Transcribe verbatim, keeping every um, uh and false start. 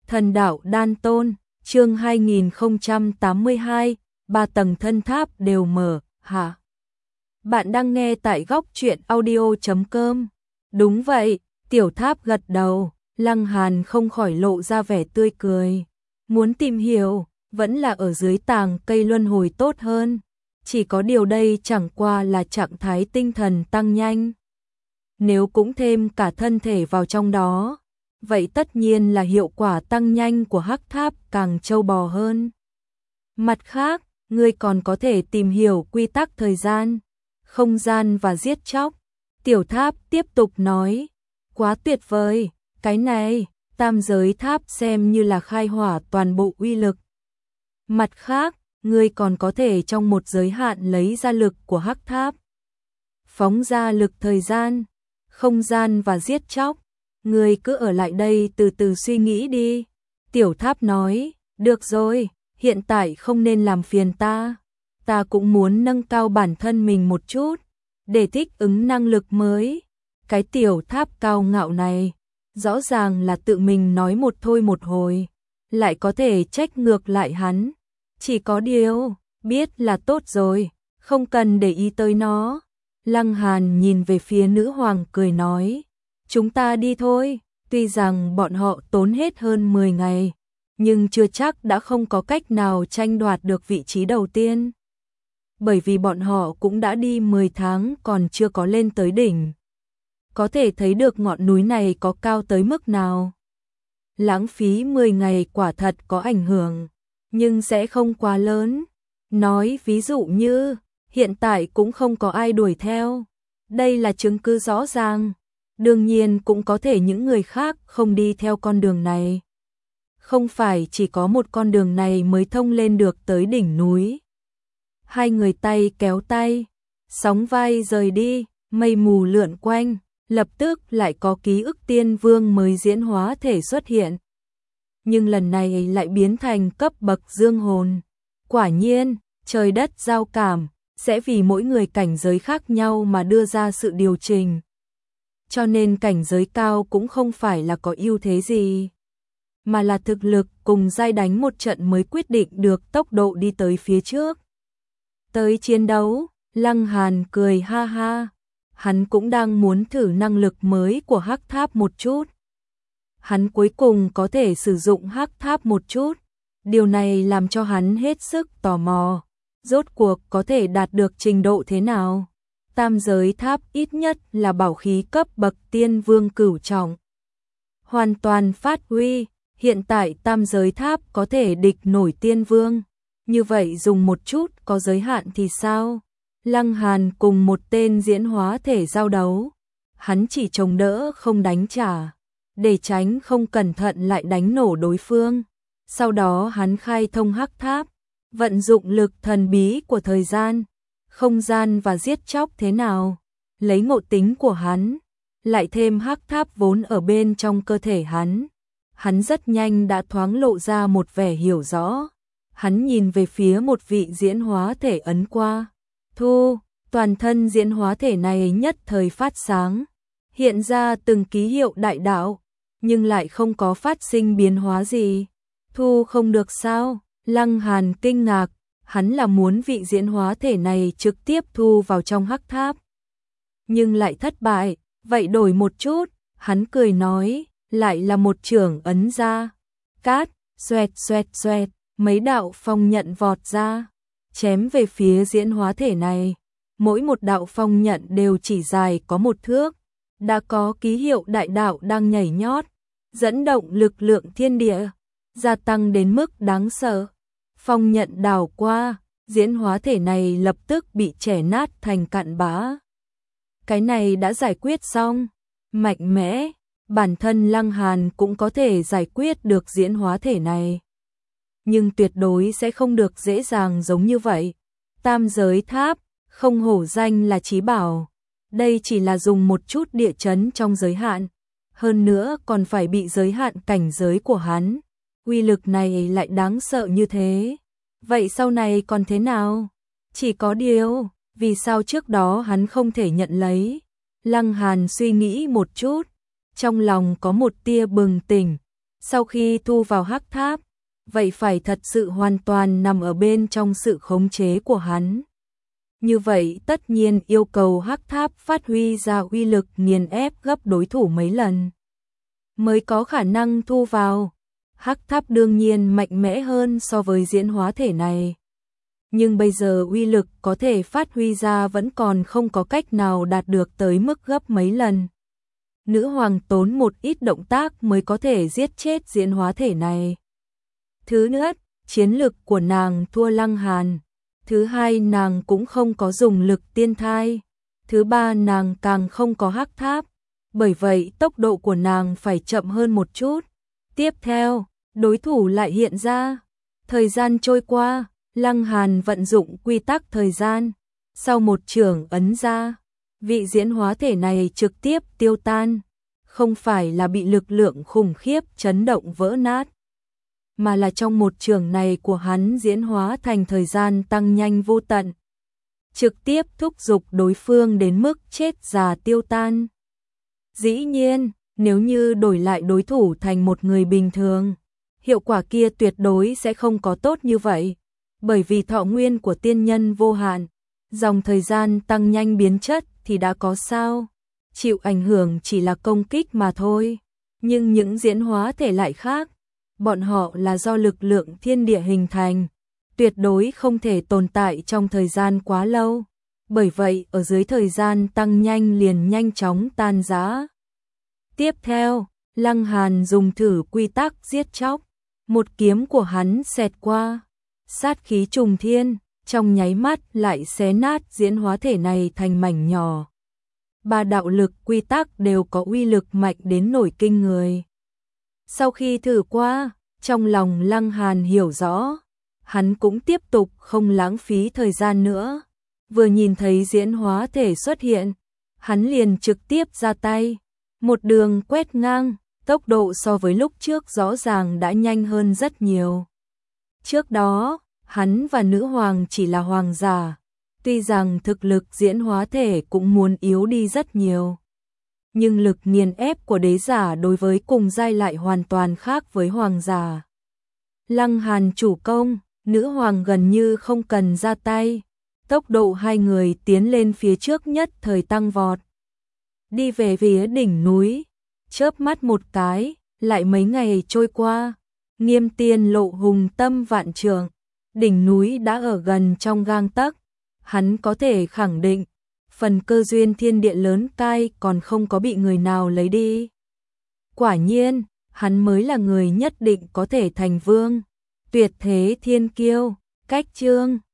Thần đạo đan tôn, chương hai nghìn không trăm tám mươi hai, ba tầng thân tháp đều mở, hả? Bạn đang nghe tại góc truyện audio chấm com. Đúng vậy, Tiểu Tháp gật đầu, Lăng Hàn không khỏi lộ ra vẻ tươi cười. Muốn tìm hiểu, vẫn là ở dưới tàng cây luân hồi tốt hơn. Chỉ có điều đây chẳng qua là trạng thái tinh thần tăng nhanh. Nếu cũng thêm cả thân thể vào trong đó, vậy tất nhiên là hiệu quả tăng nhanh của hắc tháp càng trâu bò hơn. Mặt khác, ngươi còn có thể tìm hiểu quy tắc thời gian, không gian và giết chóc. Tiểu Tháp tiếp tục nói, quá tuyệt vời, cái này, tam giới tháp xem như là khai hỏa toàn bộ uy lực. Mặt khác, ngươi còn có thể trong một giới hạn lấy ra lực của hắc tháp. Phóng ra lực thời gian, không gian và giết chóc. Ngươi cứ ở lại đây từ từ suy nghĩ đi. Tiểu Tháp nói, được rồi, hiện tại không nên làm phiền ta. Ta cũng muốn nâng cao bản thân mình một chút, để thích ứng năng lực mới. Cái Tiểu Tháp cao ngạo này, rõ ràng là tự mình nói một thôi một hồi, lại có thể trách ngược lại hắn. Chỉ có điều, biết là tốt rồi, không cần để ý tới nó. Lăng Hàn nhìn về phía nữ hoàng cười nói, chúng ta đi thôi, tuy rằng bọn họ tốn hết hơn mười ngày, nhưng chưa chắc đã không có cách nào tranh đoạt được vị trí đầu tiên. Bởi vì bọn họ cũng đã đi mười tháng còn chưa có lên tới đỉnh. Có thể thấy được ngọn núi này có cao tới mức nào. Lãng phí mười ngày quả thật có ảnh hưởng, nhưng sẽ không quá lớn. Nói ví dụ như, hiện tại cũng không có ai đuổi theo. Đây là chứng cứ rõ ràng. Đương nhiên cũng có thể những người khác không đi theo con đường này. Không phải chỉ có một con đường này mới thông lên được tới đỉnh núi. Hai người tay kéo tay, sóng vai rời đi, mây mù lượn quanh, lập tức lại có ký ức tiên vương mới diễn hóa thể xuất hiện. Nhưng lần này lại biến thành cấp bậc dương hồn. Quả nhiên, trời đất giao cảm, sẽ vì mỗi người cảnh giới khác nhau mà đưa ra sự điều chỉnh. Cho nên cảnh giới cao cũng không phải là có ưu thế gì, mà là thực lực cùng giai đánh một trận mới quyết định được tốc độ đi tới phía trước. Tới chiến đấu, Lăng Hàn cười ha ha, hắn cũng đang muốn thử năng lực mới của hắc tháp một chút. Hắn cuối cùng có thể sử dụng hắc tháp một chút, điều này làm cho hắn hết sức tò mò, rốt cuộc có thể đạt được trình độ thế nào. Tam giới tháp ít nhất là bảo khí cấp bậc tiên vương cửu trọng. Hoàn toàn phát huy, hiện tại tam giới tháp có thể địch nổi tiên vương. Như vậy dùng một chút có giới hạn thì sao? Lăng Hàn cùng một tên diễn hóa thể giao đấu. Hắn chỉ chống đỡ không đánh trả, để tránh không cẩn thận lại đánh nổ đối phương. Sau đó hắn khai thông hắc tháp, vận dụng lực thần bí của thời gian, không gian và giết chóc thế nào, lấy ngộ tính của hắn, lại thêm hắc tháp vốn ở bên trong cơ thể hắn. Hắn rất nhanh đã thoáng lộ ra một vẻ hiểu rõ. Hắn nhìn về phía một vị diễn hóa thể ấn qua. Thu, toàn thân diễn hóa thể này nhất thời phát sáng, hiện ra từng ký hiệu đại đạo, nhưng lại không có phát sinh biến hóa gì. Thu không được sao? Lăng Hàn kinh ngạc. Hắn là muốn vị diễn hóa thể này trực tiếp thu vào trong hắc tháp, nhưng lại thất bại. Vậy đổi một chút, hắn cười nói, lại là một chưởng ấn ra. Cát, xoẹt xoẹt xoẹt, mấy đạo phong nhận vọt ra, chém về phía diễn hóa thể này. Mỗi một đạo phong nhận đều chỉ dài có một thước, đã có ký hiệu đại đạo đang nhảy nhót, dẫn động lực lượng thiên địa, gia tăng đến mức đáng sợ. Phong nhận đảo qua, diễn hóa thể này lập tức bị chẻ nát thành cặn bã. Cái này đã giải quyết xong, mạnh mẽ, bản thân Lăng Hàn cũng có thể giải quyết được diễn hóa thể này. Nhưng tuyệt đối sẽ không được dễ dàng giống như vậy. Tam giới tháp, không hổ danh là chí bảo. Đây chỉ là dùng một chút địa chấn trong giới hạn, hơn nữa còn phải bị giới hạn cảnh giới của hắn. Uy lực này lại đáng sợ như thế. Vậy sau này còn thế nào? Chỉ có điều, vì sao trước đó hắn không thể nhận lấy? Lăng Hàn suy nghĩ một chút, trong lòng có một tia bừng tỉnh. Sau khi thu vào hắc tháp, vậy phải thật sự hoàn toàn nằm ở bên trong sự khống chế của hắn. Như vậy tất nhiên yêu cầu hắc tháp phát huy ra uy lực nghiền ép gấp đối thủ mấy lần, mới có khả năng thu vào. Hắc tháp đương nhiên mạnh mẽ hơn so với diễn hóa thể này. Nhưng bây giờ uy lực có thể phát huy ra vẫn còn không có cách nào đạt được tới mức gấp mấy lần. Nữ hoàng tốn một ít động tác mới có thể giết chết diễn hóa thể này. Thứ nhất, chiến lực của nàng thua Lăng Hàn. Thứ hai, nàng cũng không có dùng lực tiên thai. Thứ ba, nàng càng không có hắc tháp. Bởi vậy tốc độ của nàng phải chậm hơn một chút. Tiếp theo, đối thủ lại hiện ra. Thời gian trôi qua, Lăng Hàn vận dụng quy tắc thời gian. Sau một chưởng ấn ra, vị diễn hóa thể này trực tiếp tiêu tan. Không phải là bị lực lượng khủng khiếp chấn động vỡ nát, mà là trong một chưởng này của hắn diễn hóa thành thời gian tăng nhanh vô tận, trực tiếp thúc giục đối phương đến mức chết già tiêu tan. Dĩ nhiên, nếu như đổi lại đối thủ thành một người bình thường, hiệu quả kia tuyệt đối sẽ không có tốt như vậy, bởi vì thọ nguyên của tiên nhân vô hạn, dòng thời gian tăng nhanh biến chất thì đã có sao, chịu ảnh hưởng chỉ là công kích mà thôi. Nhưng những diễn hóa thể lại khác, bọn họ là do lực lượng thiên địa hình thành, tuyệt đối không thể tồn tại trong thời gian quá lâu, bởi vậy ở dưới thời gian tăng nhanh liền nhanh chóng tan rã. Tiếp theo, Lăng Hàn dùng thử quy tắc giết chóc, một kiếm của hắn xẹt qua, sát khí trùng thiên, trong nháy mắt lại xé nát diễn hóa thể này thành mảnh nhỏ. Ba đạo lực quy tắc đều có uy lực mạnh đến nổi kinh người. Sau khi thử qua, trong lòng Lăng Hàn hiểu rõ, hắn cũng tiếp tục không lãng phí thời gian nữa. Vừa nhìn thấy diễn hóa thể xuất hiện, hắn liền trực tiếp ra tay, một đường quét ngang, tốc độ so với lúc trước rõ ràng đã nhanh hơn rất nhiều. Trước đó, hắn và nữ hoàng chỉ là hoàng giả, tuy rằng thực lực diễn hóa thể cũng muốn yếu đi rất nhiều, nhưng lực nghiền ép của đế giả đối với cùng giai lại hoàn toàn khác với hoàng giả. Lăng Hàn chủ công, nữ hoàng gần như không cần ra tay, tốc độ hai người tiến lên phía trước nhất thời tăng vọt. Đi về phía đỉnh núi, chớp mắt một cái, lại mấy ngày trôi qua, Nghiêm Tiên lộ hùng tâm vạn trượng, đỉnh núi đã ở gần trong gang tấc, hắn có thể khẳng định, phần cơ duyên thiên địa lớn cai còn không có bị người nào lấy đi. Quả nhiên, hắn mới là người nhất định có thể thành vương, tuyệt thế thiên kiêu. Cách chương